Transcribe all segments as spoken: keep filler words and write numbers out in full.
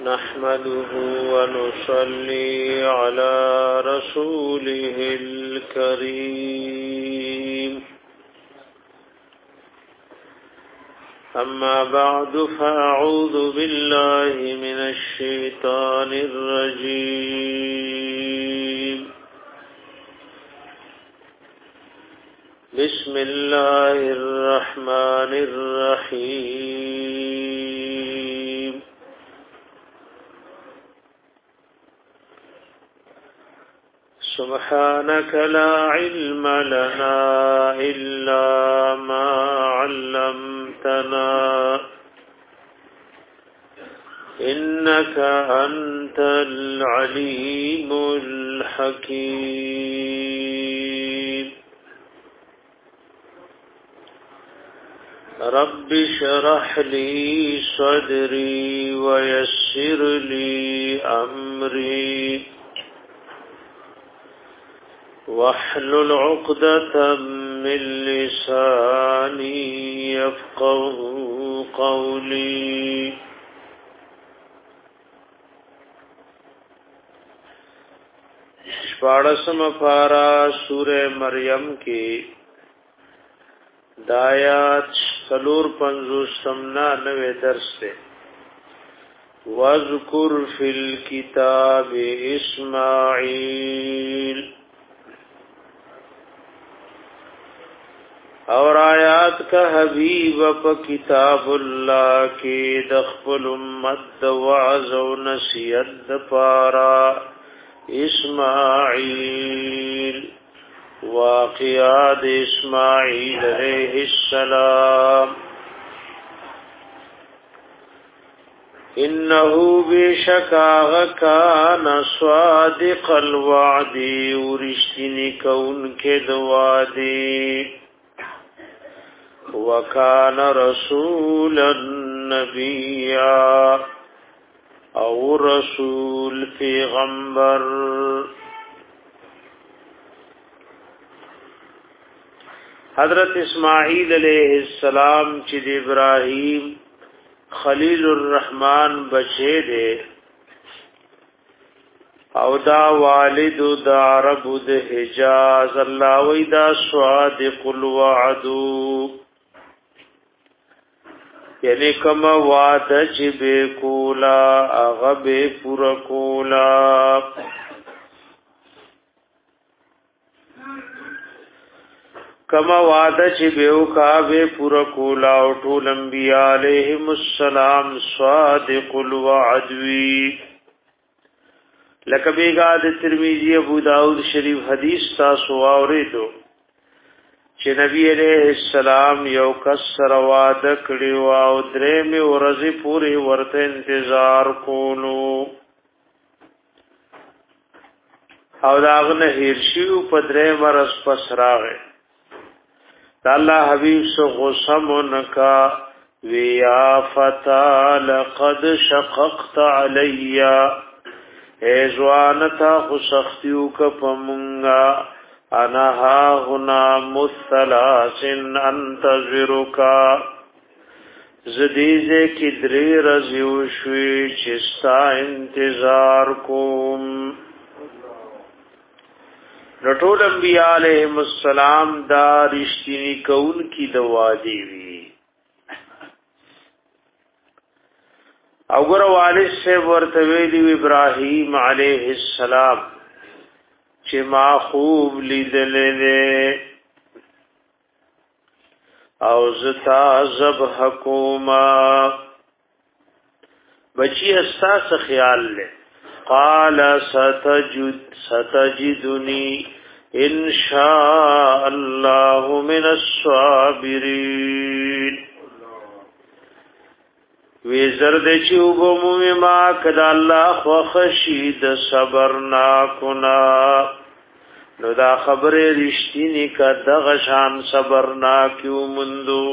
نحمده ونصلي على رسوله الكريم أما بعد فأعوذ بالله من الشيطان الرجيم بسم الله الرحمن الرحيم سبحانك لا علم لنا إلا ما علمتنا إنك أنت العليم الحكيم رب اشرح لي صدري ويسر لي أمري واحلل عقدة من لساني يفقه قولي شپاڑسم پارا سورہ مریم کی دایات سلور پنزو سمنا نوے درس سے وَاذْكُرْ فِي الْكِتَابِ إِسْمَاعِيلَ اور آیات کا حبیب پا کتاب اللہ کی دخل امت وعظ و نصیحت پارا اسماعیل واقعات اسماعیل علیہ السلام انہو بیشک آغا کان صادق الوعدی ورشتنی کون کے دوادی وکان رسولا نبیا او رسول پیغمبر حضرت اسماعیل علیہ السلام چې ابراہیم خلیل الرحمن بچے دے او دا والد دا عرب دا حجاز اللہ ویدا صادق الوعدو یعنی کما وعده چې به کولا هغه به پورا کولا کما وعده چې به وکا به پورا کولا او ټول انبیاء علیهم السلام صادق الوعد وی لکه بیگا د ترمذی ابو داود شریف حدیث تاسو اوریدو چې نبی علیہ السلام یو کس سره وعده کړی و او درې می ورځې پوری ورته انتظار کولو او داغه هیرشیو په درې ورځ پس راغی الله حبیب سو غصمنکا ویا فتا لقد شققت علی ایزوانتا خسختیو کپمنگا انا ها هنا مثلاسن انتظرکا زدیزه کی دری رزیو شوی چستا انتظار کوم رټول انبیاء علیہم السلام دا رشتینی کون کی دوا دیوی او ګره والد سے ورته ویلی ابراهیم علیہ السلام چې ما خوب لیدلې او زتا ذبح کوما بچی اساس خیال لے قال ستجد ستجدنی ان شاء الله من الصابرین وی زرد چوبو ما کدا الله خو خشید صبرنا کنا نو دا خبر رشتینی کدا غشان صبرنا کیو مندو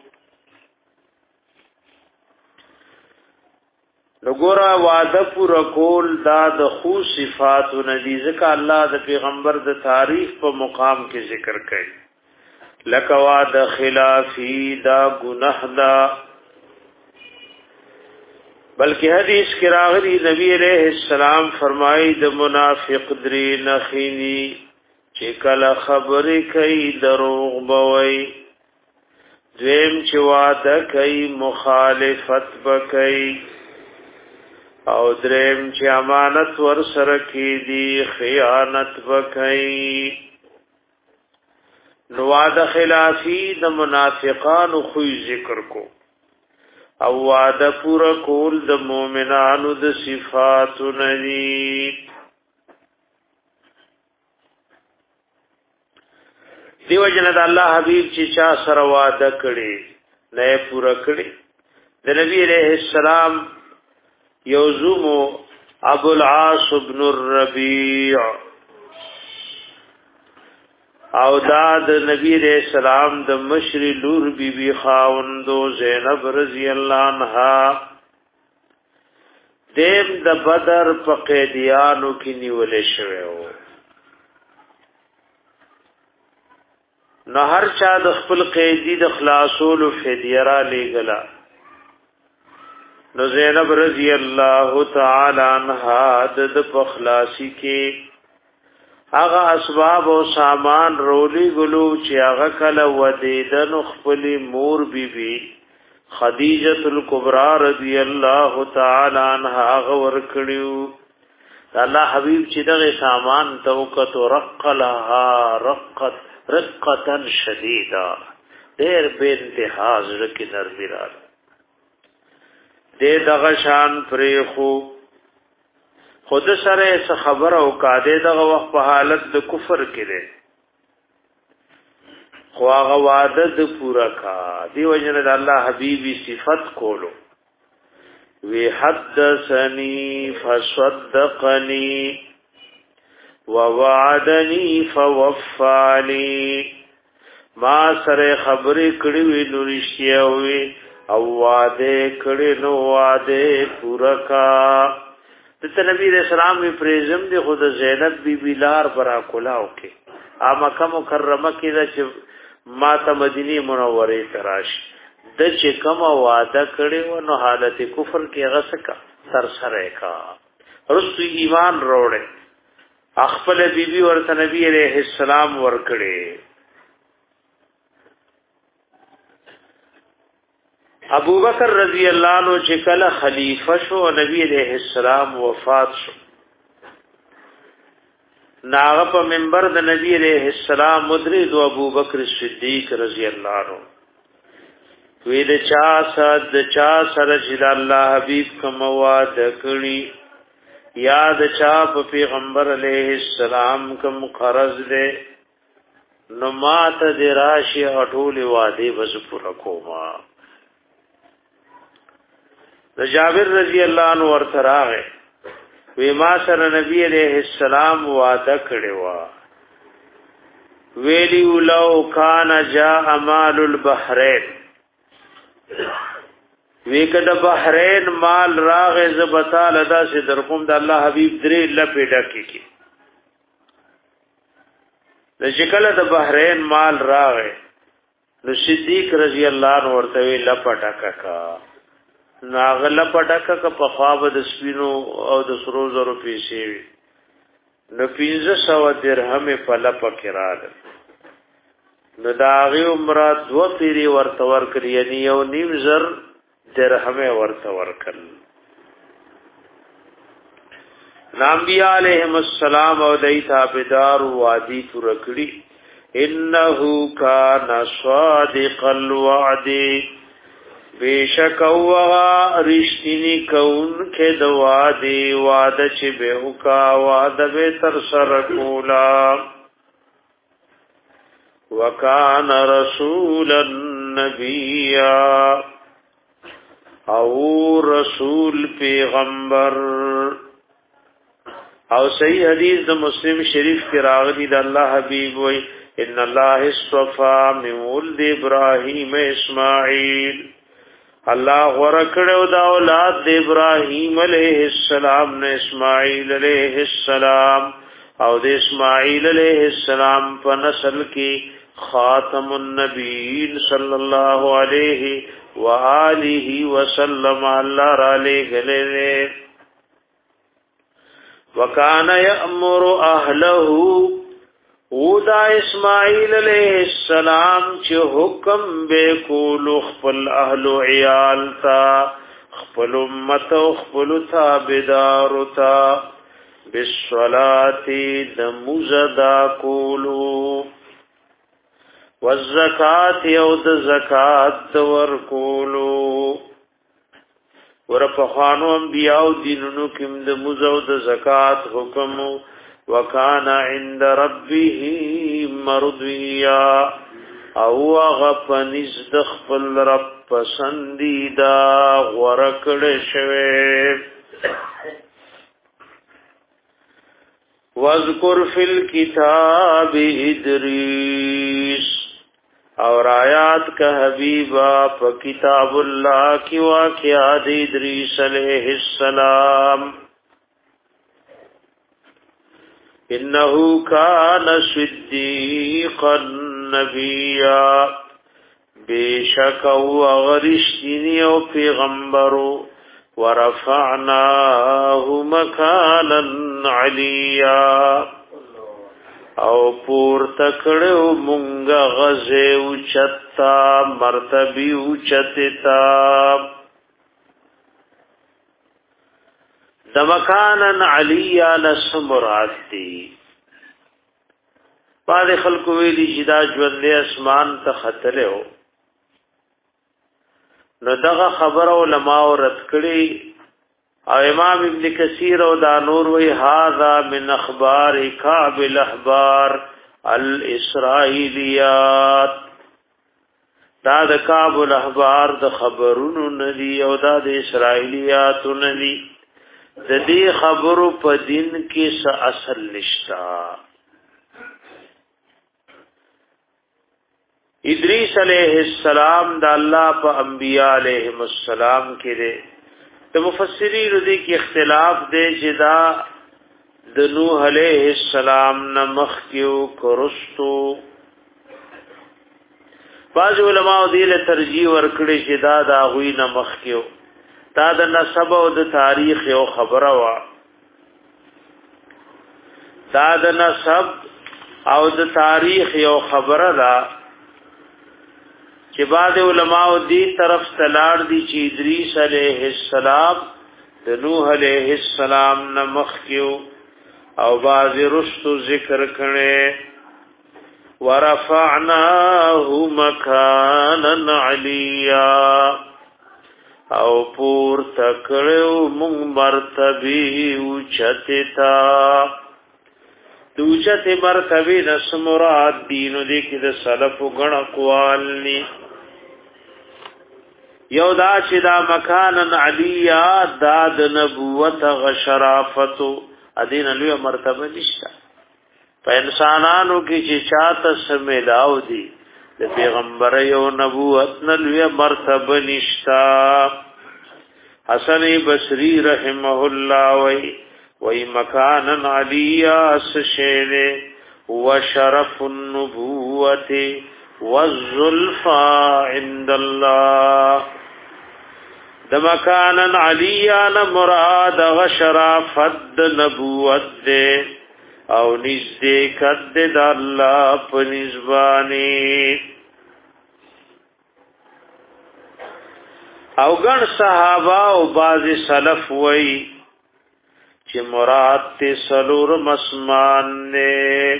نګورا وعده پر کول دا د خو صفات و ندی ځکه الله د پیغمبر د تعریف په مقام کې ذکر کړي لک وعده خلافی دا گناه دا بلکې حدیث کې راغلی نبی علیہ السلام فرمایي د منافق درې نخینی چې کله خبرې کوي دروغ بوي، دویم چې وعده کوي مخالفت بکوي، او دریم چې امانت ور سره کیږي خیانت بکوي. نو وعده خلافی د منافقانو خو ذکر کو او وعده پورا کول د مؤمنانو د صفاتو ندی. دیو جن د الله حبیب چې چا سره وعده کړي نه پورا کړي. د نبی علیہ السلام یوزمو ابو العاص بن الربیع او دا د نبی علیہ السلام د مشری لور بی بی خاوندو زینب رضی اللہ عنہا دیم د بدر په قیدیانو کې نیولې شوی و. نو هر چا د خپل قیدی د خلاصولو فدیه را لېږله. نو زینب رضی اللہ تعالی عنہا د په خلاصی کې هغه اسباب او سامان رولی ګلو چې هغه کله ودیدن خپل مور بی بی خدیجه الکبرى رضی الله تعالی عنها هغه ورکړیو. الله حبیب چې دغه سامان توقت رق لها رقت رقتا شدیدا ډېر به انتها زړه کې نرمي را دې دغه شان پرې خو خود سره څه خبر او کاده دغه وخت په حالت د کفر کې ده، خو هغه وعده د پورا کا دی وجنه د الله حبیبی صفت کولو. وی حدثنی فصدقنی ووعدنی فوفانی، ما سره خبرې کړې وی نو رښتیا وی او وعده کړې نو وعده پورا کا. د نبی رسول الله پرېزم دی خود زینب بی بی لار برا کولاو کې ا مکه مکرمه کې د چې ما ته مدینه منوره تراش د چې کوم وعده کړي و نو حالت کفر کې غسکا سر سره کا رسو ایمان روړې خپل بی بی ورته نبی عليه السلام ور کړي. ابو بکر رضی اللہ عنہ چې کله خلیفہ شو نبی علیہ السلام وفات شو، ناغه په منبر د نبی علیہ السلام مدرید او ابو بکر صدیق رضی اللہ عنہ وی د چا صد چا سره چې الله حبیب کوم وعده کړی یا د چا په پیغمبر علیہ السلام کوم قرض دې نو ماته د راشي اټول وعده بس پورا کوما. د جابر رضی اللہ عنہ ورته راغی وی ما سره نبی علیہ السلام وعده کړی و ویلی لو کان جاء مال البحرین، وی کده بحرین مال راغه زبتا لدا سے در کوم د الله حبیب درې لپې ډکی کی. د شکل د بحرین مال راغه نو صدیق رضی اللہ عنہ ورته وی لپټا کا ناغله پټکه ک په خواب د سپینو او د سرو زرو پیسې وي نو پنځه سوه درهم په لپه کې راغل. نو دا غي عمره دو پیری ورته ورکړي یعنی یو نیم زر درهم ورته ورکړل. انبیاء علیهم السلام او دای تابعدار وادي پر کړي انه کان صادق الوعد، بیشک اوغا رشتینی کون که دوا دی وعده چی بیوکا وعده بی تر سر کولا. وکان رسول النبی او رسول پیغمبر. او صحیح حدیث د مسلم شریف کی راغلی د الله حبیب وی ان الله اصطفى من ولد ابراهیم اسماعیل، الله ورکړو دا اولاد د ابراهیم علیہ السلام نه اسماعیل علیہ السلام او د اسماعیل علیہ السلام په نسل کې خاتم النبیین صلی اللہ علیہ وآلہ وسلم اللہ را لے گلے وکان یأمر اہلہو اودا اسماعیل علیہ السلام چه حکم بے کولو خپل اہل عیالتا خپل امت خپل تابدارتا بالصلاة دموزدا کولو والزکاة یود زکاة ورکولو ورپخانو انبیاء دینونو کم دموزو د زکاة حکمو وکانا عند ربه مرضیا او غفنز دخل رب پسندیدا غرکڑ شوه واذکر فی الكتاب ادریس اور آیات کا حبیبا پا کتاب اللہ کی واقعات ادریس علیہ السلام انہو کان صدیقا نبیا بے شک او غرشتینی او پیغمبرو ورفعناہ مکانا علیا او پور تکڑو منگا غزے اوچتا مرتبی اوچتتا دمکانن علیا نسمرات دی بعد خلق ویلی جدا جوند اسمان تا خطلے ہو نو دغه خبر علماء رد کړي او امام ابن کثیر او دا نور وی هاذا من اخبار کعب الاحبار الاسرائیلیات دا د کعب الاحبار د خبرونو ندی او دا د اسرائیلیات ندی د دې خبرو په دین کې څه اصل نشتا ادریس علیہ السلام د الله په انبیاء علیهم السلام کې ده د مفسرین دې کې اختلاف دی چې دا د نوح علیہ السلام نه مخکیو کرستو بعض علماء دې له ترجیح ورکړي چې دا د غوی نه مخکیو دا د نسب او د تاریخ یو خبره وا دا د نسب او د تاریخ یو خبره ده چې بعد علماء دې طرف تلاړ دي چې ادریس علیہ السلام د نوح علیہ السلام نه مخکیو او بعض رستو ذکر کړي ورفعناه مکانا علیا او پور تکړو مونږ مرتبه اوچتتا دوچته مرتبه نس مراد دینو دې کې د سلف غن اقوالني یو دا چې دا مکانن علیا دا د نبوت غشرافتو ادین لوی مرتبه نشته په انسانانو کې چې چاته سملاو دي د پیغمبر یو نبوت نلوی مرتبه نشتا حسن بصری رحمه الله وی وی مکانن علیا سشیل وشرف النبوت والزلفا عند الله د مکانن علیا مراد غشرافت نبوت دے او نزدې کد د الله په نسبانی او ګڼ صحابه او باز سلف وای چې مراد ته سلور مسمان نه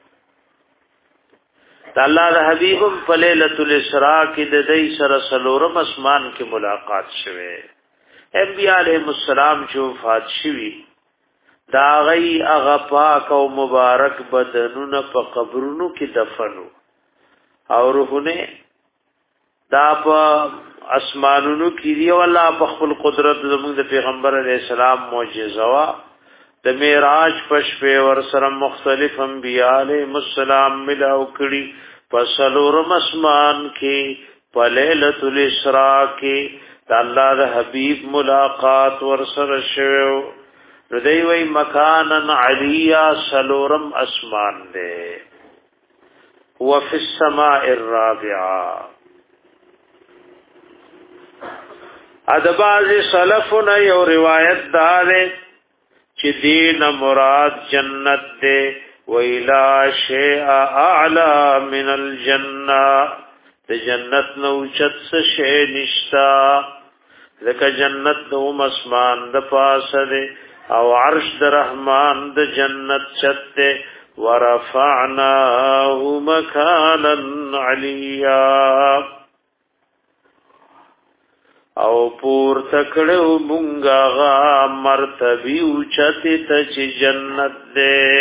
الله د حبیب په ليله الاسراء کې د دې سره سلور مسمان کې ملاقات شوه انبیاء علیهم السلام چې وفات شوي دا غي هغه پاک او مبارک بدنونه په قبرونو کې دفنو او روحونه دا په اسمانونو کې دی والله په خپل قدرت زموږ د پیغمبر علی السلام معجزه وا د معراج پښې ور سره مختلف انبیاء علیهم السلام ملاو کړي پسلور مسمان کې په ليله الاسراء کې د الله د حبيب ملاقات ور سره شوه ردی وی مکانن علیا سلورم اسمان دے وفي السماء الرابعه. ادباز سلفنا یو روایت داره چې دین مراد جنت دے ویلا شیء اعلی من الجنه، د جنت نو چت شی نشتا، لکه جنت نو مسمان د پاسه دے او عرش د رحمان د جنت چت دے. ورفعناه مکانا علیا، او پور تکړو مونږه غا مرتبه اوچته ته چې جنت دې.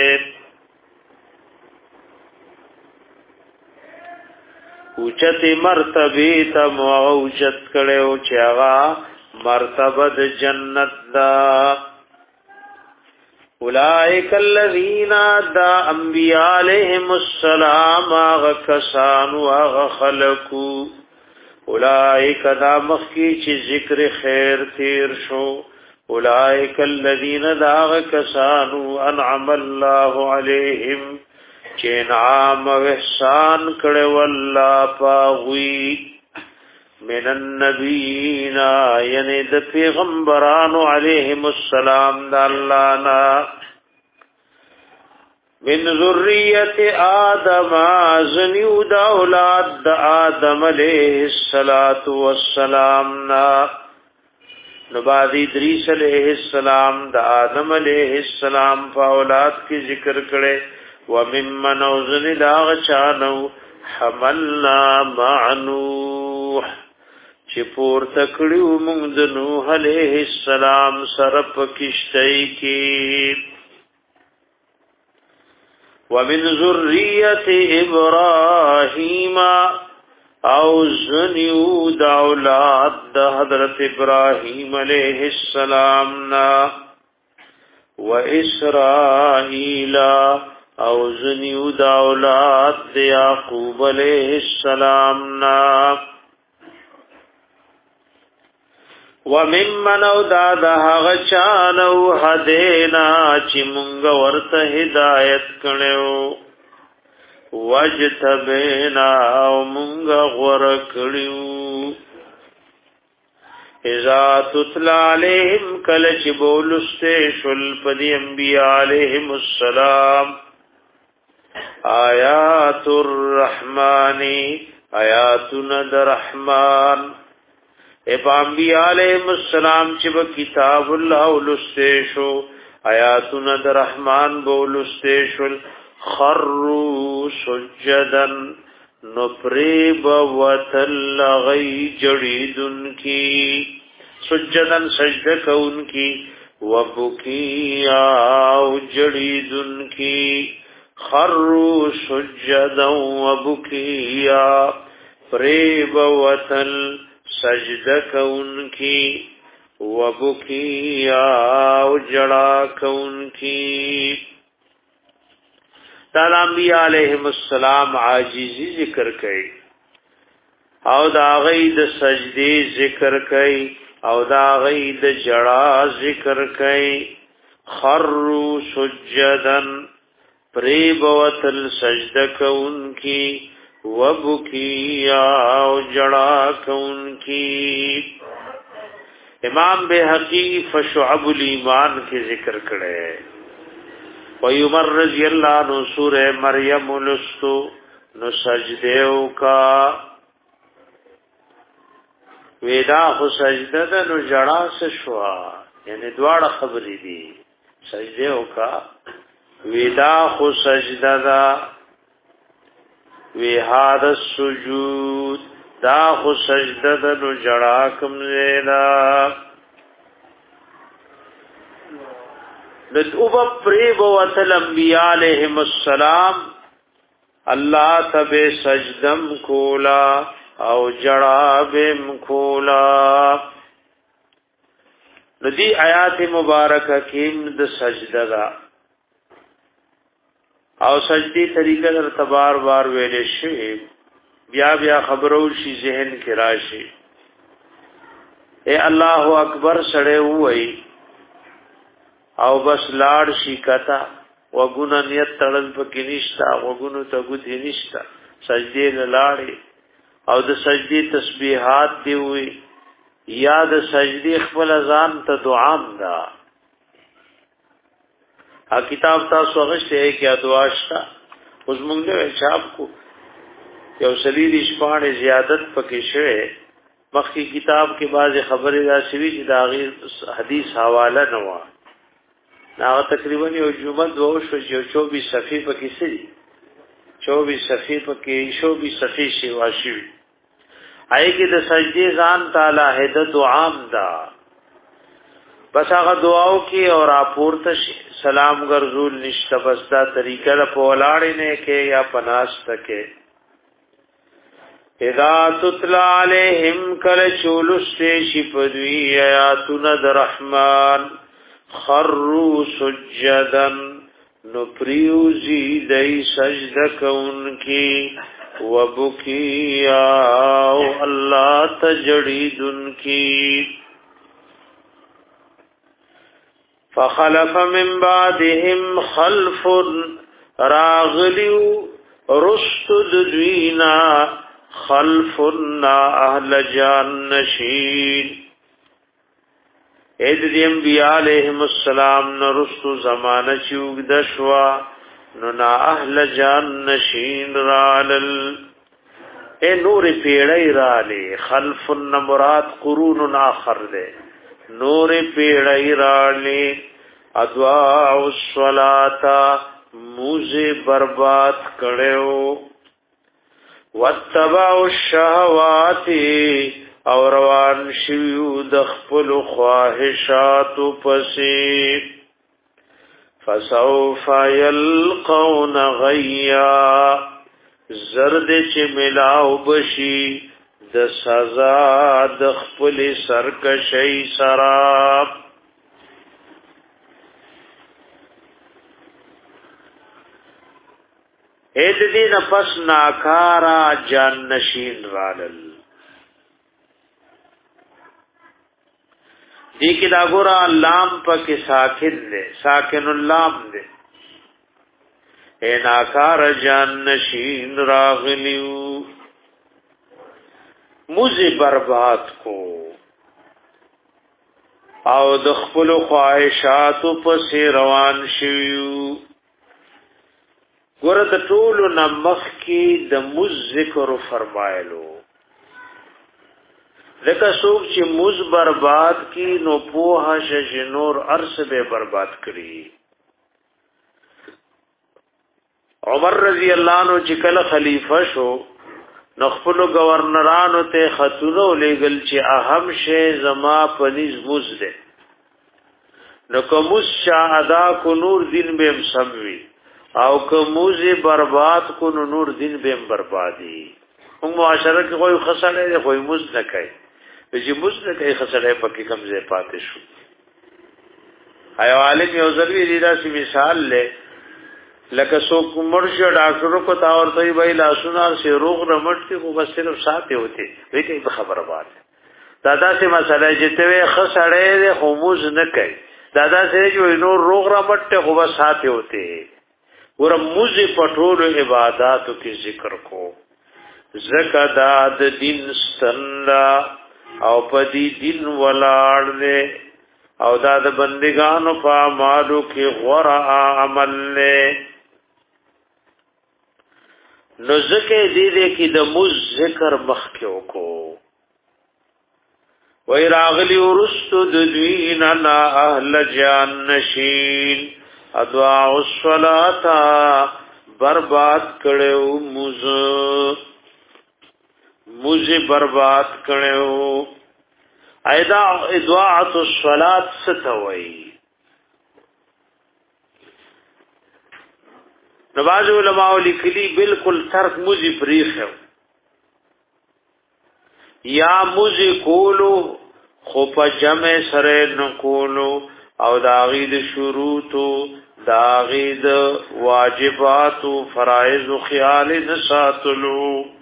اوچته مرتبه ته مو اوچت کړو چې هغه مرتبه د جنت دا. اولئک الذین دا انبیاء علیهم السلام غکسان وغخلقو. اولائک دا مخی چی ذکر خیر تیر شو. اولائک الذین داغ کسانو انعم اللہ علیہم چی انعام و احسان کڑے واللہ پاغوی من النبیین یعنی دا پیغمبرانو علیہم السلام دا اللہ نا من ذریت آدم زنیو دا اولاد دا آدم علیہ السلام نا نباد ادریس علیہ السلام دا آدم علیہ السلام فا اولاد کی ذکر کرے وممن اوزن داغ چانو حملنا مع نوح چپور تکڑیو مند نوح علیہ السلام سرپ کشتئی کی. ومن ذریت ابراہیم او زنیو دا اولاد دا حضرت ابراہیم علیہ السلام نا و اسرائیل او زنیو دا اولاد دا یعقوب علیہ السلام نا وممن او دا دا غچانو حدینا چی منگا ورت ہدایت کنیو وجتبینا او منگا غورکڑیو. اذا تتلا علیہم کلچ بولستے شل پدی انبیاء علیہم السلام آیات الرحمانی آیاتنا در رحمان اپا انبیاء علیہ السلام چب کتاب اللہ ولستیشو آیاتنا در رحمان بولستیشو خرو سجدن نپریب وطل غی جڑیدن کی سجدن سجدک ان کی وبکیاو جڑیدن کی خرو سجدن وبکیا پریب وطل سجدہ کون کی وبکیا جڑا کون کی. تعالی انبیاء علیہم السلام عاجزی ذکر کئی او دا غید سجدی ذکر کئی او دا غید جڑا ذکر کئی. خروا سجدن پریبوتل سجدہ کون کی وبکیا جڑا کون کی. امام بہقی فشعب الایمان کے ذکر کرے ویمر رضی اللہ عنہ سورہ مریم لستو نو سجدیو کا ویدا خو سجدہ دا نو جڑا سشوا یعنی دوار خبری دی سجدیو کا ویدا خو سجدہ دا وی هاد السجود دا خو سجده دا نو جڑا کم زینا ندعوب پریب وطل انبیاء علیہم السلام اللہ تب سجدم کولا او جڑا بیم کولا. ندی آیات مبارکہ کیم دا سجده دا او سجدی طریقہ در تبار بار ویلے شوی بیا بیا خبرو شی ذہن کی راشی. اے اللہ اکبر سڑے ہوئی او بس لاړ شي کتا وګونه نیت تړل پکې نشتا وګونو ته ګوتی نشتا سجدی لاړې او د سجدی تسبیحات دی وی یا د سجدی خپل ځان ته دعام دا ا کتاب تاسو غشته کې دعا شتا اوس موږ له چاپ کو یو سلیدی شپانه زیادت پکې شوه مخکې کتاب کې بعض خبرې را شوي چې دا غیر حدیث حواله نه و دا تقریبا یو جمعه دوه شو چې چوبیس صفحې پکې سي چوبیس صفحې پکې چوبیس صفحې شي واشي آی کې د سجدي ځان تعالی هدایت عام دا بس هغه دعاو کې اور اپورته سلام ګرځول نشته بس دا طریقه په ولاړې نه کې یا پناست کې اذا تتلا علیہم کل چولستے شپدوی آیاتنا در رحمان خرو سجدن نپریوزی دی سجدک انکی وبکی آو اللہ تجڑید انکی فخلف من بعدهم خلف راغلیو رستد دوینا خلفنا اهل جانشین اید دی انبیاء علیہم السلام نرستو زمانہ چوک دشوا ننا اهل جانشین رالل اے نور پیڑی رالی خلفنا مراد قرون آخر دے نور پیڑی رالی ادواء الصلاة موزے برباد کڑیو واتبعوا الشهوات او روان شیو دخپل خواهشات پسی فسوف یلقون غیا زرد چه ملاو بشی د سزا دخپل سرکشی سراب اید دین پس ناکارا جان نشین رالل دیکی دا گورا اللام پاکی ساکن دے ساکن اللام دے اے ناکارا جان نشین راغلیو موزی برباد کو او دخپل خواہشاتو پسی روان شویو ګوره د ټولو نمخ کې د مز ذکر فرمایلو لکه څوک چې مز برباد کی نو پوها شش نور ارس به برباد کړي عمر رضی الله عنه چې کله خلیفہ شو نو خپل گورنرانو ته خطونه ولېګل چې اهم شی زما پنځ مز ده نو کوم شا ادا کو نور دین به سموي او که موزی برباد کو نو نور دین بیم بربادی هم معاشره کې کوئی خسړې دی کوئی موز نه کوي چې موز نه کوي خسړې پکې کمزې پاتې شو ایو عالم یو ځلوي دی داسې مثال لې لکه څوک مرشه ډاکټرو کو تا ورته وی لاسونه سي روغ رمټ کې خو بس صرف ساتي ہوتے وی کې خبره وایي دادا سي مسله چې ته خسړې دی خو موز نه کوي دادا سي جو نور روغ رمټ خو بس ساتي ہوتے ور موزه پټول عبادتو کې ذکر کو زکات دین سنلا او پدی دین ولاړ دے او دا د بندگانو په مالو کې غره عمل له نو زکه دې دې کې د مز ذکر مخکې وکړو وای راغلی ورستو د دوین انا اهل جانشین ادعاء الصلاة برباد کړو مز مز برباد کړو ایدا ادعاء الصلاة ستوي نواز علماء لیکلی بالکل ترک مز پریخو یا مز کولو خو په جمع سره نکولو او داغید شروطو داغید واجباتو فرائض و خیال نساتلو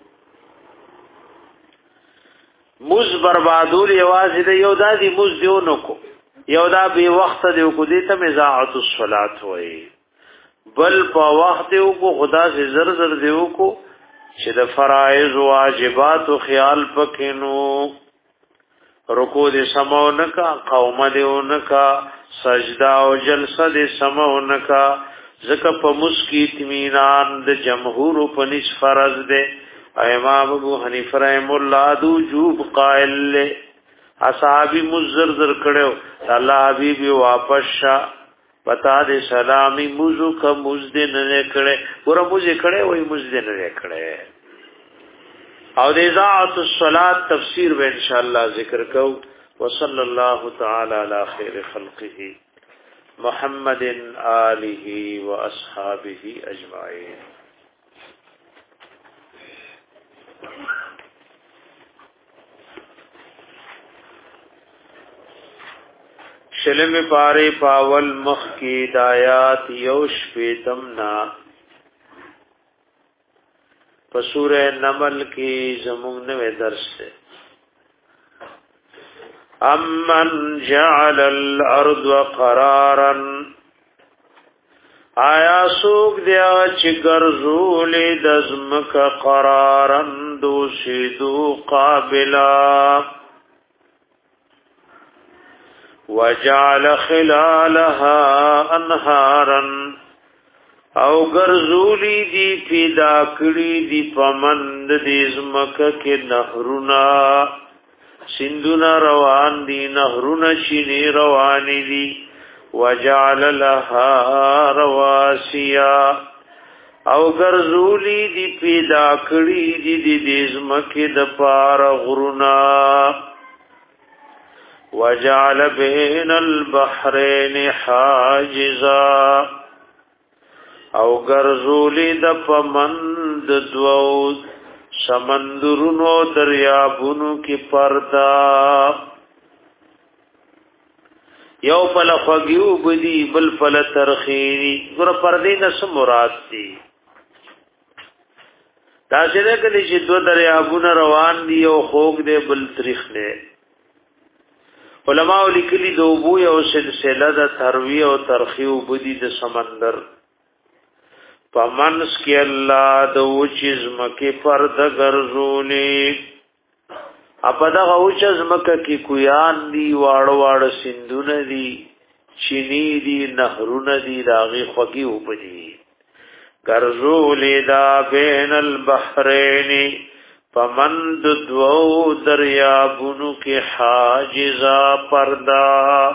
مز بربادول یوازی دا یو دا دی مز دیو نکو یو دا بی وقت دیو کو دیتا مزاعت الصلاة ہوئی بل پا وقت دیو کو خدا سے زر زر دیو کو چې د فرایض واجبات او خیال پکینو رکوع دې سمونکا قوم دې اونکا سجدا او جلسه دې سمونکا زکه په مسکی اطمینان د جمهور په نس فرض دې امام ابو حنیفه رحم الله دو وجوب قائل له اصحابي مزرزر کړو الله حبيب واپس شا پتا دې سلامي موزو کا مزد نه کړي ګور موزه کړي وای مزد نه کړي او د ذات الصلات تفسیر به ان شاء الله ذکر کو وصلی الله تعالی علی خیر خلقه محمد آله واصحابه اجمعین. شلم پاره پاول مخ کی دایات یوش پیتمنا سورہ نمل کی زمون نوے درس سے امن جعل الارض قرارا آیا سوک دیا چی گرزول دزمک قرارا دوسیدو قابلا وجعل خلالها انهارا او ګرځولی دی پیدا کړی دی پمند دې زمکه کې نهرونا سندونا روان دی نهرونا شینی روان دی وجعل لها رواسیا او ګرځولی دی پیدا کړی دی دې زمکه د پار غرونا وجعل بین البحرین حاجزا او ګرځولې د پمند دوو سمندرونو دریابونو کې پردا یو پل خوږیو بدی بل پل ترخیری ګور پردې د سم مراد دي دا چې د کلی چې دو دریابونه روان دي او خوږ دي بل تریخ دي علماء لیکلي د وبو یو سلسله د تروی او ترخیو بدی د سمندر پمنس کی الله د وچز مکه پرد ګرځولې اپدا غوچز مکه کی کویان دی واړ واړ سندونه دی چینی دی نهرونه دی داغي خوږی وبدي ګرځولې دا بین البحرین پمند دو دریابونو کی حاجزا پردا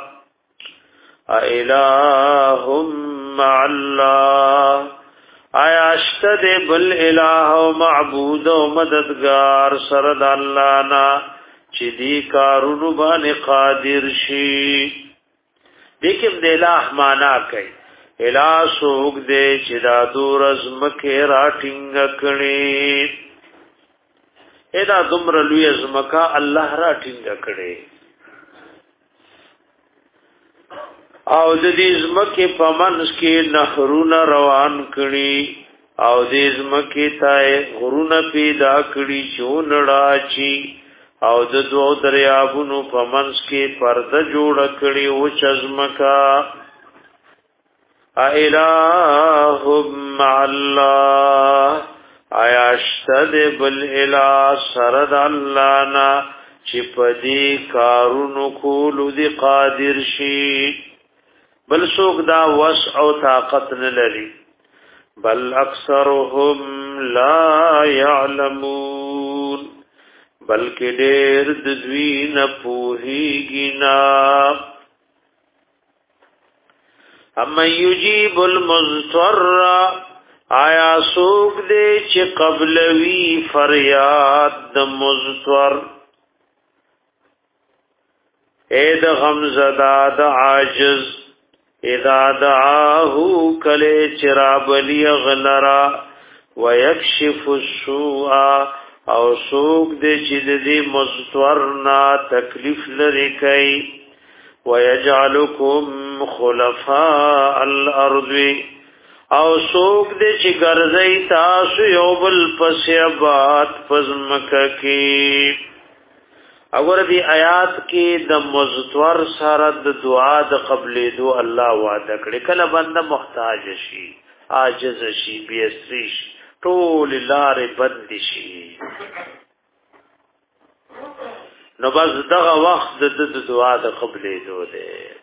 الہم مع الله آیا اشتد بل الہ و معبود و مددگار سرد اللہ نا چی دی کارونو بانی قادر شی دیکھم دے الہ مانا کئی الہ سوگ دے چی دا دور از مکے را ٹنگ کڑی ایدا دمر لوی از مکا اللہ را ٹنگ کڑی او د دې زمکه پمنس کې نهرونه روان کړي او دې زمکه ته غرونه پیدا کړي چونړا چی او د دوه دریابونو پمنس کې پرده جوړ کړي او چزمکا الہم الله آیا اشتد بل الہ سرد الله نا چې پدې کارونو کولو دی قادر شي بل سوک دا وس او طاقت نه لري بل اکثرهم لا يعلمون بلکې ډېر د دوی نه پوهیږي نه اما یجیب المضطر آیا سوک دې چې قبلوي فریاد د مضطر اے د غمزدا د عاجز اذا دعاه کله چرابلی غلرا ويكشف السوء او سوق دې چې دې مستورنا تکلیف لري کوي ويجعلكم خلفاء الارض او سوق دې چې ګرځي تاسو یو بل پسیابات پزمکه کې اور دی آیات کې د مزتور سره د دعا د قبلې دو الله وعده کړي کله بنده محتاج شي عاجز شي بیسری شي ټول لارې بند شي. نو بس دغه وخت د دعا د قبلې دوله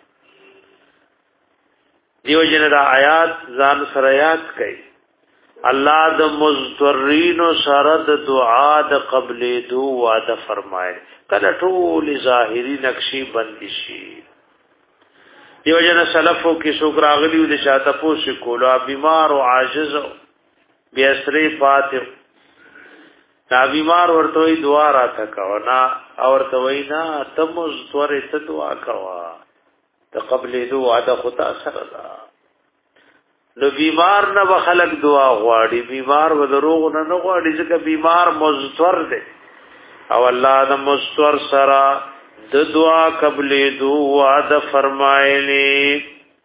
دیو جن دا آیات ځان سره یاد کړئ. الله د مضطرین سره د دعا د قبلې دو وعده فرمایي کله ټول ظاهری نقشي بند شي. دیو جن سلفو کې څوک راغلیو د شاته پوس کولا بیمار او عاجز بیا سری فاتح دا بیمار ورته دعا را تکاونا او ورته وینا تم مضطر ته دعا کوا ته قبلې دو وعده خدا سره ده. نو بیمار نه به خلق دعا غواړي بیمار و دروغ نه نه غواړي ځکه بیمار مضطر دی او الله د مضطر سره د دعا قبلې دو وعده فرمایلی.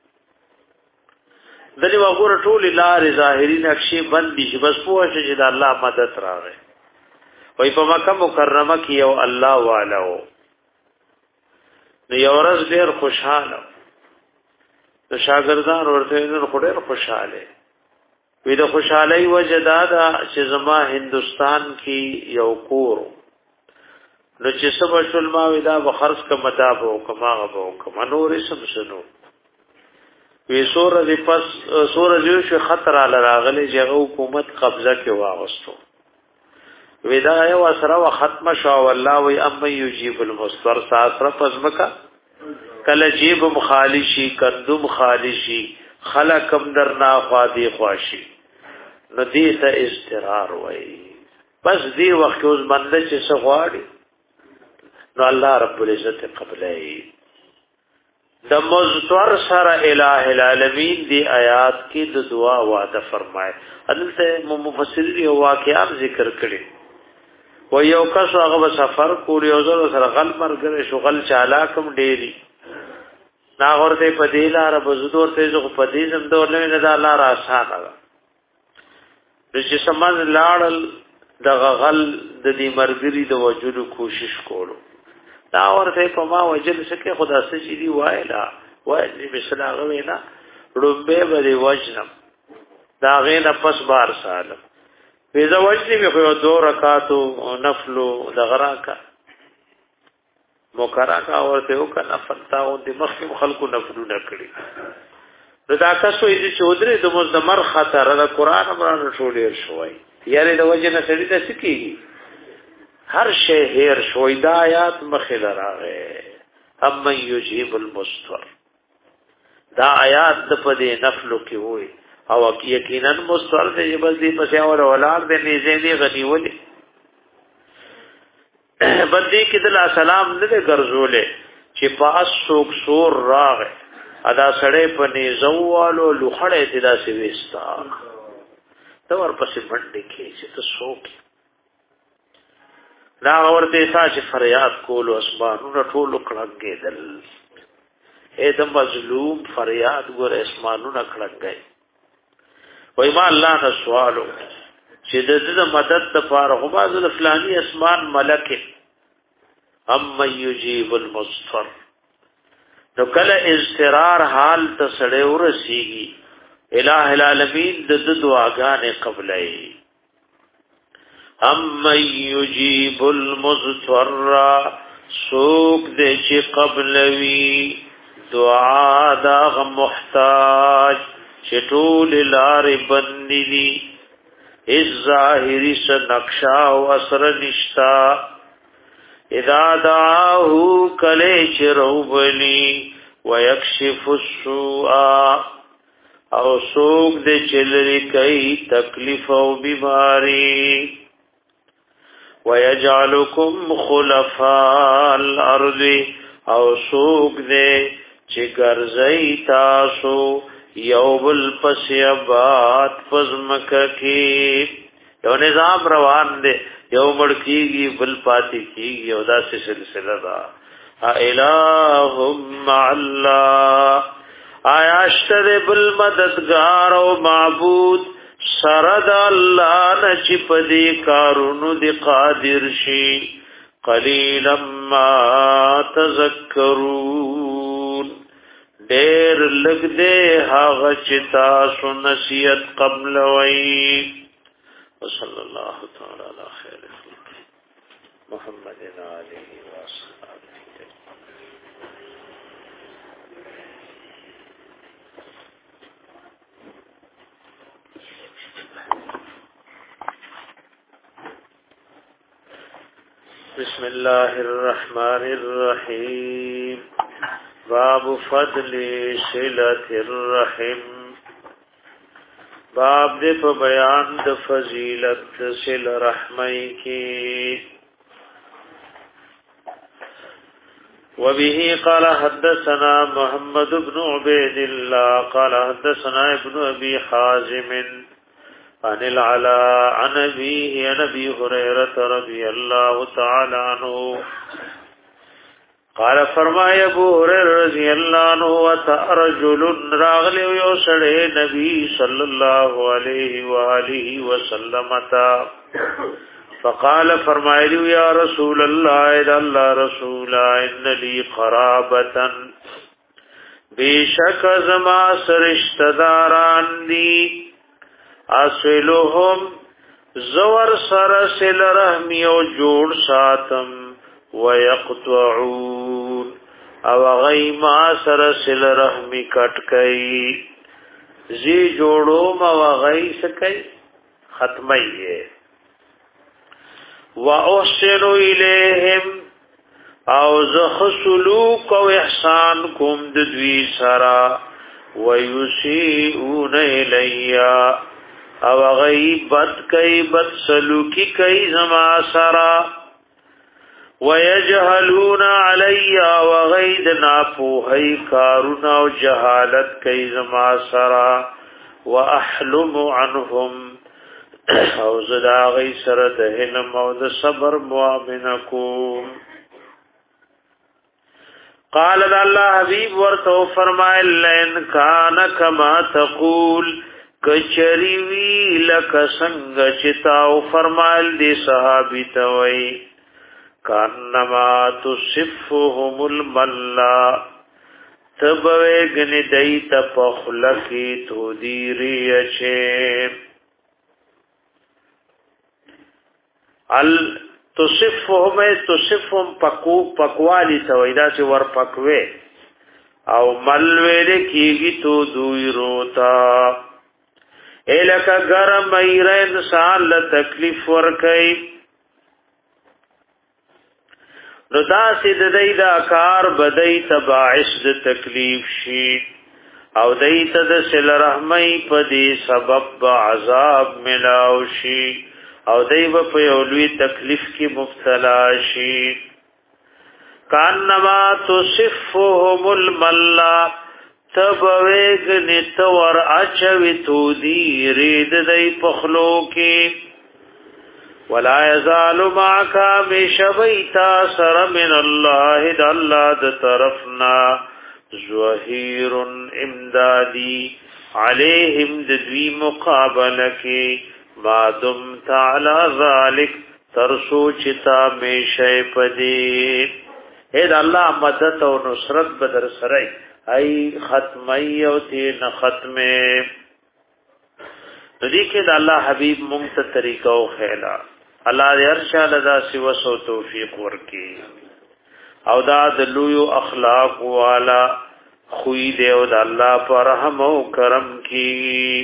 دلی وګوره ټول لارې ظاهری نقشې بند دي بس پوه شي چې د الله مدد راغی. وای په مکه مکرمه کې یو الله والو نو یو ورځ ډېر خوشاله نو شاګردان ورته نن خډیر خوشاله وی د خوشحالي وجدا دا چې زما هندستان کې یو کور نو چې سبا شلما ودا بخرج کا مداب او کما غو کما نور سم شنو وی سور دی پس سور دیو شو خطر علی راغلی چې حکومت قبضه کې واغستو ودا یو اسره و ختم شو والله وی ام یجیب المستر ساسره پزمکا کله جیب مخالشی کندم خالشی خلقم درنا خادی خواشی نو دې ته استقرار وای بس دی وخت اوس باندې چې سغواړي نو الله رب العزت قبلای د مزتور سره الہ العالمین دی آیات کې د دعا وعده فرمای. دلته مفسرین یو واقعا ذکر کړي و یو کس هغه سفر کول یو ځل سره غل مرګره شغل چالاکم ډیری نا ورته په دې لار بزدور ته زغ په دې زم دور نه دا لار آسان ده چې سمز لاړل د غل د دې مرګري د وجود کوشش کولو دا ورته په ما وجل سکه خدا سچې دی وایلا وای دې مثلا غوینا روبه به وجنم دا غینه پس بار سالم ویزا وجنی می خو دو رکعاتو نفلو د غراکا مکراکا ورته وکړه نفل تاو د مخکې خلکو نفلو نکړي نو دا کسو یې چودري د مزمر خطر د قران امرانو ټولیر شوی یاره د وجه نه سړی د سکیږي هر شی هیر شوی دا آیات مخه راغې هم یجیب المستر دا آیات د پدې نفلو کې وای او یقینا مستر دې بس دې پسې اور اولاد دې نيزه دې غنیولې بندي کې د سلام نه ګرځولې چې پاس څوک سور راغې ادا سړې په نيزوالو لوخړې دې دا سی وستا دا ورپسې باندې کې چې ته څوک دا ورته ساج فریاد کولو اسمانونو ټولو کړهګېدل اې د مظلوم فریاد ګور اسمانونو کړهګې وای ما الله نه سوالو چې د دې مدد لپاره غواز د فلاني اسمان ملک ام یجیب المصفر نو کله اضطرار حال ته سړې ورسیږي الہ العالمین د دعاګانې قبلای ام یجیب المضطر سوق دې چې قبلوي دعا دا محتاج چټول لارې بندلی اس ظاهری س نقشا او اثر نشتا اذا دعاه کله چروبلی ويكشف السوء او سوق دې چلري کوي تکلیف او بیماری ويجعلكم خلفاء الارض او سوق دې چې ګرځي تاسو یوم الپسیابات پزمک کی یو نظام روان دے یو مڑکیگی بل پاتی کیگی یو دا سی سلسلہ دا الہم اللہ آیا اشتر بل مددگار و معبود سرد اللہ نچی پدی کارونو دی قادر شی قلیلا ما تذکرون دیر لگ دے هاغ چتا سو نصیحت قبل وئی وصلی الله تعالی علی خیر خلق محمد علیه و اصحابہ. بسم الله الرحمن الرحیم. باب فضل صلة الرحم. باب دې په بیان د فضیلت صلة رحمی کې. وبه قال حدثنا محمد بن عبيد الله قال حدثنا ابن ابي حازم عن العلاء عن أبيه عن أبي هريرة رضي الله تعالى عنه قال فرمای ابو هريره رضی الله عنه وترجل راغل یوسړې نبی صلی الله علیه و آله وسلم تا فقال فرمایلی یا رسول الله اذا الله رسول ان لي قرابه بیشک زما سرشتداران دی اسلهم زور سر سل رحمی او جوړ ساتم ويقطعون او غیما سر سل رحمی کټ کئ زی جوړو ما غی سکئ ختمئ واحسن الیہم او زخ سلوک او احسان کوم د دوی سرا ويسيئون الیا او غیبت کئی بد سلوکی کئی زما سرا ویجهلون علی وغید ناپوہی کارونا و جہالت کئی زما سرا واحلم عنهم او زدا غی سر دهنم او د صبر موامنکوم. قال اللہ حبیب ورتو فرمائے لئن کان کما تقول کچری وی لک سنگ چتاو فرمایل دی صحابی توئی کانما تصفهم الملا تبویگن دیت پخلکی تو دیری اچے ال تصفهم تصفهم پکو پکوالی توئی دا چه ور پکوے او ملویل کیگی تو دوی روتا ایلکا گرم ایر انسان لتکلیف ورکی نو داسی ددی دا کار بدی تباعث د تکلیف شی او دی تد سل رحمی پدی سبب عذاب ملاو شی او دی با پیولوی تکلیف کی مبتلا شی کانما تصفهم الملا تبویگ نتور اچوی تو دی رید دی پخلو کی ولا یزال معکا بشبیتا سر من اللہ دا اللہ دا طرفنا زوہیر امدادی علیہم ددوی مقابلکی ما دمت علی ذالک ترسو چتا میشے پدی. اے دا اللہ مدد و نصرت بدر سرائی ای ختمی او تین ختمی ندی که دا اللہ حبیب مونگتا طریقہ و خیلا اللہ دی ارشا لدا سوس و توفیق ورکی او دا دلویو اخلاق والا خوی دے او دا اللہ پر رحم و کرم کی.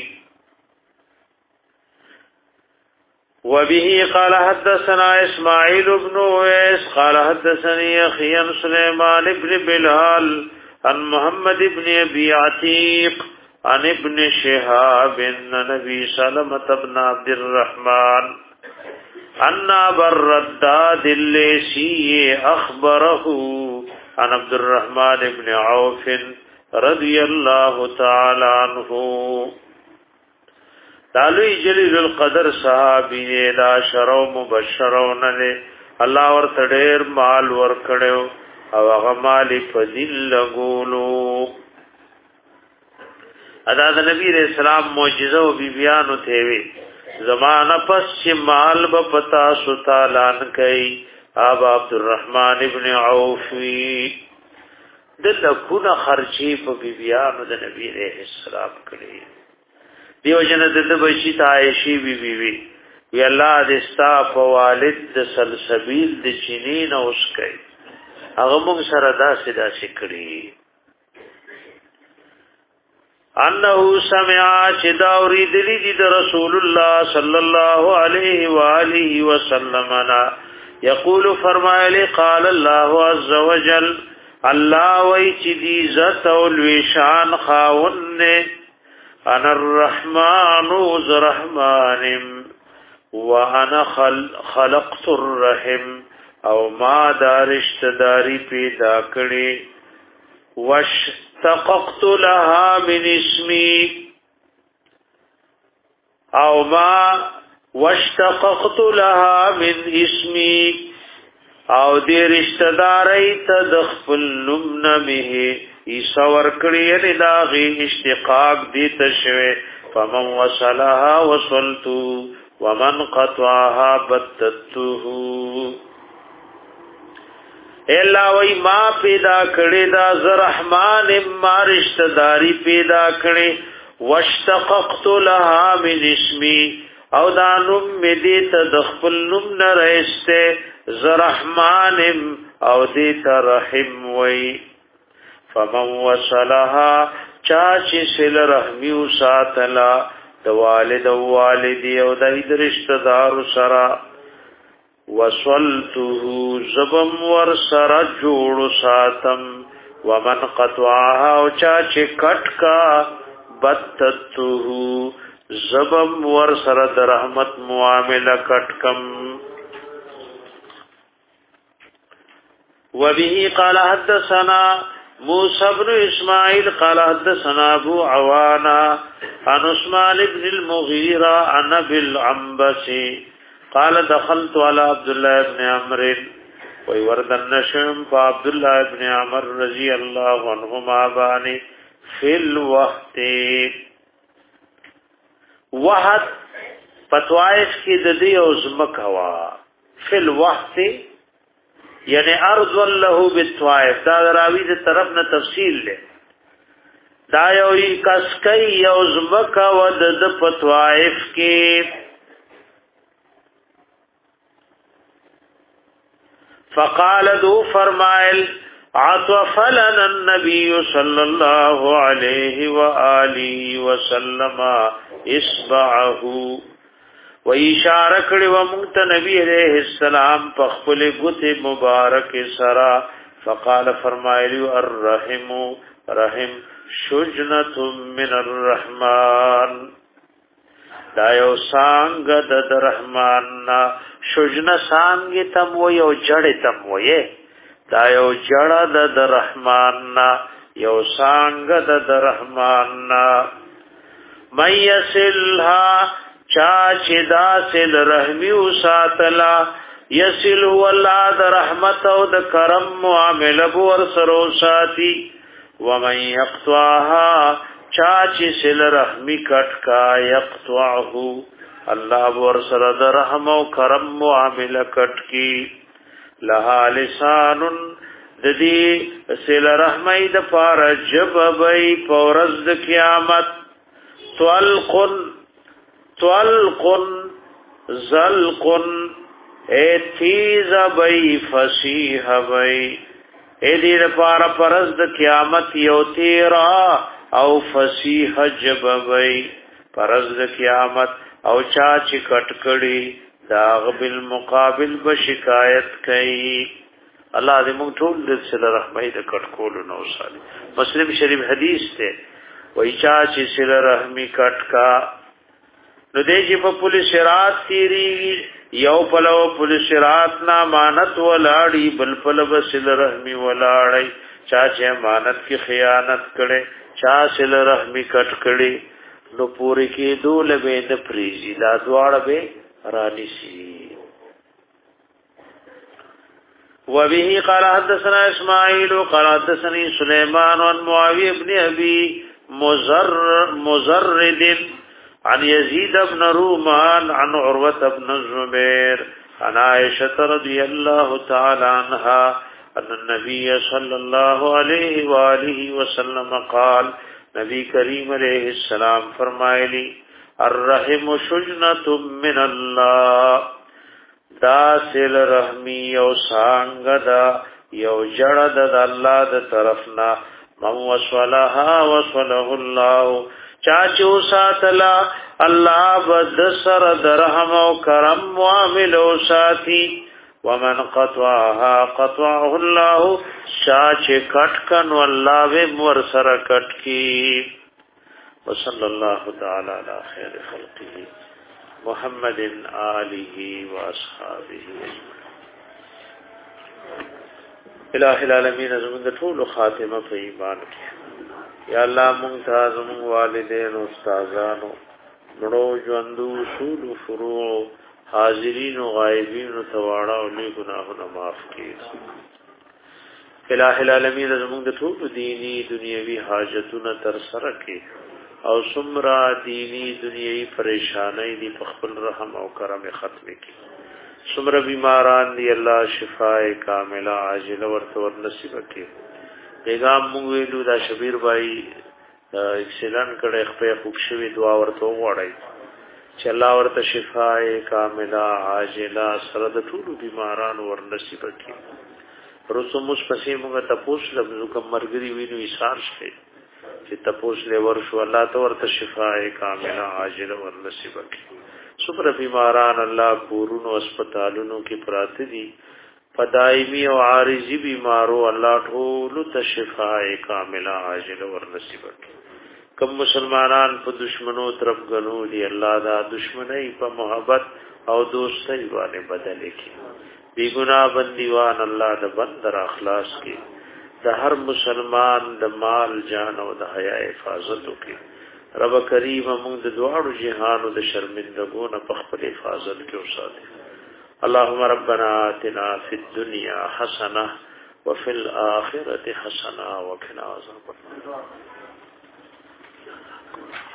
وبه قال حدثنا اسماعيل بن ويس قال حدثني اخي سليمان بن بلال عن محمد بن ابي عتيق عن ابن شهاب ان نبي سلمة بن عبد الرحمن ان برد الليثي اخبره عن عبد الرحمن بن عوف رضي الله تعالى عنه تعالی جلیل القدر صحابی دا شرو مبشرون لے اللہ ورته ډیر مال ورکړو او هغه مال په دل لګولو. ادا د نبی رسول الله معجزه او بیبیانو ته وی زمانہ پس چې مال به پتا سوتالان کوي اب عبد الرحمن ابن عوف دل کو خرچی په بیبیانو د نبی رسول الله کړی. دیو جن د بچی ته عائشی بی بی وی وی الله دې ستا په والد د سلسبیل د چینین اوس کوي هغه موږ سره داسې داسې کړی انه سمع چدا اوریدلی دی د رسول الله صلی الله علیه و آله وسلم نا یقول فرمایلی قال الله عز وجل الله وای چې دی ذات او لوشان خاون انا الرحمن الرحمن وانا خلقت الرحم او ما دارشت داری پیدا کړي واشتققت لها من اسمي او ما واشتققت لها من اسمي او دې رشتہ داري ته د خپل نوم نمه عیسی ورکړي یعنی داغي اشتقاق دي تشوي فمن وصلها وصلت ومن قطعها بتته الا وای ما پیدا کړي دا زرحمان ما رشتہ داری پیدا کړي واشتققت لها من اسمي او دا نوم می دې ته د خپل نوم نه رسته زرحمان او دې ته رحم وای فمن وصلها چا چې سل رحمی او ساتلا د والد او والدی او د رشتہ دار سره وصلته زبم ور سره جوړ ساتم ومن قطعها او چا چې کټ کا بتته زبم ور سره د رحمت معامله کټ کم وبه قال حدثنا موسى بن اسماعيل قال حدثنا ابو عوانا عن عثمان بن المغيرة عن ابي العنبسي قال دخلت على عبد الله بن عمرو ويورد النشم فعبد الله بن عمرو رضي الله عنهما باني في الوقت وحد فتوائف کی ددی او زمک ہوا فی الوقت یعنی ارض له بالطوائف دا راوی دے طرف نہ تفصیل لے دا یو کسکی یو زمک و د فتوائف کی فقال دو فرمائل عطف لنا النبي صلى الله عليه وآله وسلم اصبعه و اشاره کړي و مونږ ته نبی عليه السلام په خپل ګوت مبارک سرا فقال فرمایلی الرحم رحم شجنه من الرحمن دا یو سانګ د رحمان نا شجنه سانګ تم و یو جړ تم و یې دا یو جړ د رحمان نا یو سانګ د رحمان نا مَيَّسِلْهَا چا چې دا سل رحمی او ساتلا یسل هو الله د رحمت او د کرم معامله ور سره ساتي ومن يقطعها چا چې سل رحمی کټ کا يقطعه الله ور سره د رحم او کرم معامله کټ کی لها لسان د دې سل رحمی د پار جب وي پورز د قیامت طلقن طلقن زلقن ایتیز بی فسیح بی ایدیر پارا پرز د قیامت یو تیرا او فسیح جب بی پرز د قیامت او چاچ کٹکڑی داغ بالمقابل بشکایت کئی اللہ دې مونږ ټول د سره رحمت کټکول نو صالح مسلم شریف حدیث ته وای چا چې سره رحمی کټ کا نو دې چې په پولیس رات تیری یو پلو پولیس رات نا مانت ولاړی بل پلو بسل رحمی ولاړی چا چې امانت کی خیانت کړي چا سل رحمی کټ کړي نو پوری کې دول به د پریزي لا دواړه به رانی سي وبه قال حدثنا اسماعيل قال حدثني سليمان عن معاويه بن ابي مزر مزرد عن يزيد بن رومان عن عروة بن الزبير عن عائشة رضي الله تعالى عنها أن النبي صلى الله عليه وآله وسلم قال نبی کریم علیہ السلام فرمائلی الرحم شجنة من الله دا سل رحمی او سانگ دا یو جڑد دا اللہ دا طرفنا من وصولها وصوله الله چاچو ساتلا اللہ بد سر درحم و کرم وعمل و ساتی ومن قطعها قطعه الله چاچ کٹکن واللہ بمور سر کٹکی وصلی اللہ تعالی علی خیر خلقه محمد آلہ و اصحابہ الہ العالمین زمین طول خاتمہ فی ایمان کی یا اللہ منگتا زمین والدین و استاذانو مڑو جوندو اصول و فروع حاضرین و غائبین و تواڑا و لی گناہنا معاف کی الہ العالمین زمین طول دینی دنیاوی حاجتنا تر سرکی او سمرا دینی دنیای پریشانی دی پخپل رحم او کرم ختم کی سمرا بیماران دی اللہ شفاء کاملہ عاجلہ ورطور نصیب کی پیغام مونگویلو دا شبیر بائی اکسلن کڑے خپے خوبشوی دعا ورطو وڑائی چه اللہ ورط شفاء کاملہ عاجلہ سرد طول بیماران ور نصیب کی رسوم اس پسی مونگا تپوس لبنو کم مرگری وینو ایسار شکے چې تپوس له ورشو الله تو ورته شفاء کامله عاجله ور نصیب کړي څومره بیماران الله کورونو هسپتالونو کې پراته دي پدایمي او عارضی بیمارو الله ټول ته شفاء کامله عاجله ور نصیب کړي کوم مسلمانان په دشمنو طرف غنو دي الله دا دشمنی په محبت او دوستۍ باندې بدل کړي بی ګناه بندیوان الله د بندر اخلاص کړي د هر مسلمان د مال جان او د حیا حفاظت وکي رب کریم موږ د دعاو جهان او د شرمندګو نه په خپل حفاظت کې اوساته اللهم ربنا آتنا فی الدنيا حسنه وفي الاخره حسنه وقنا عذاب النار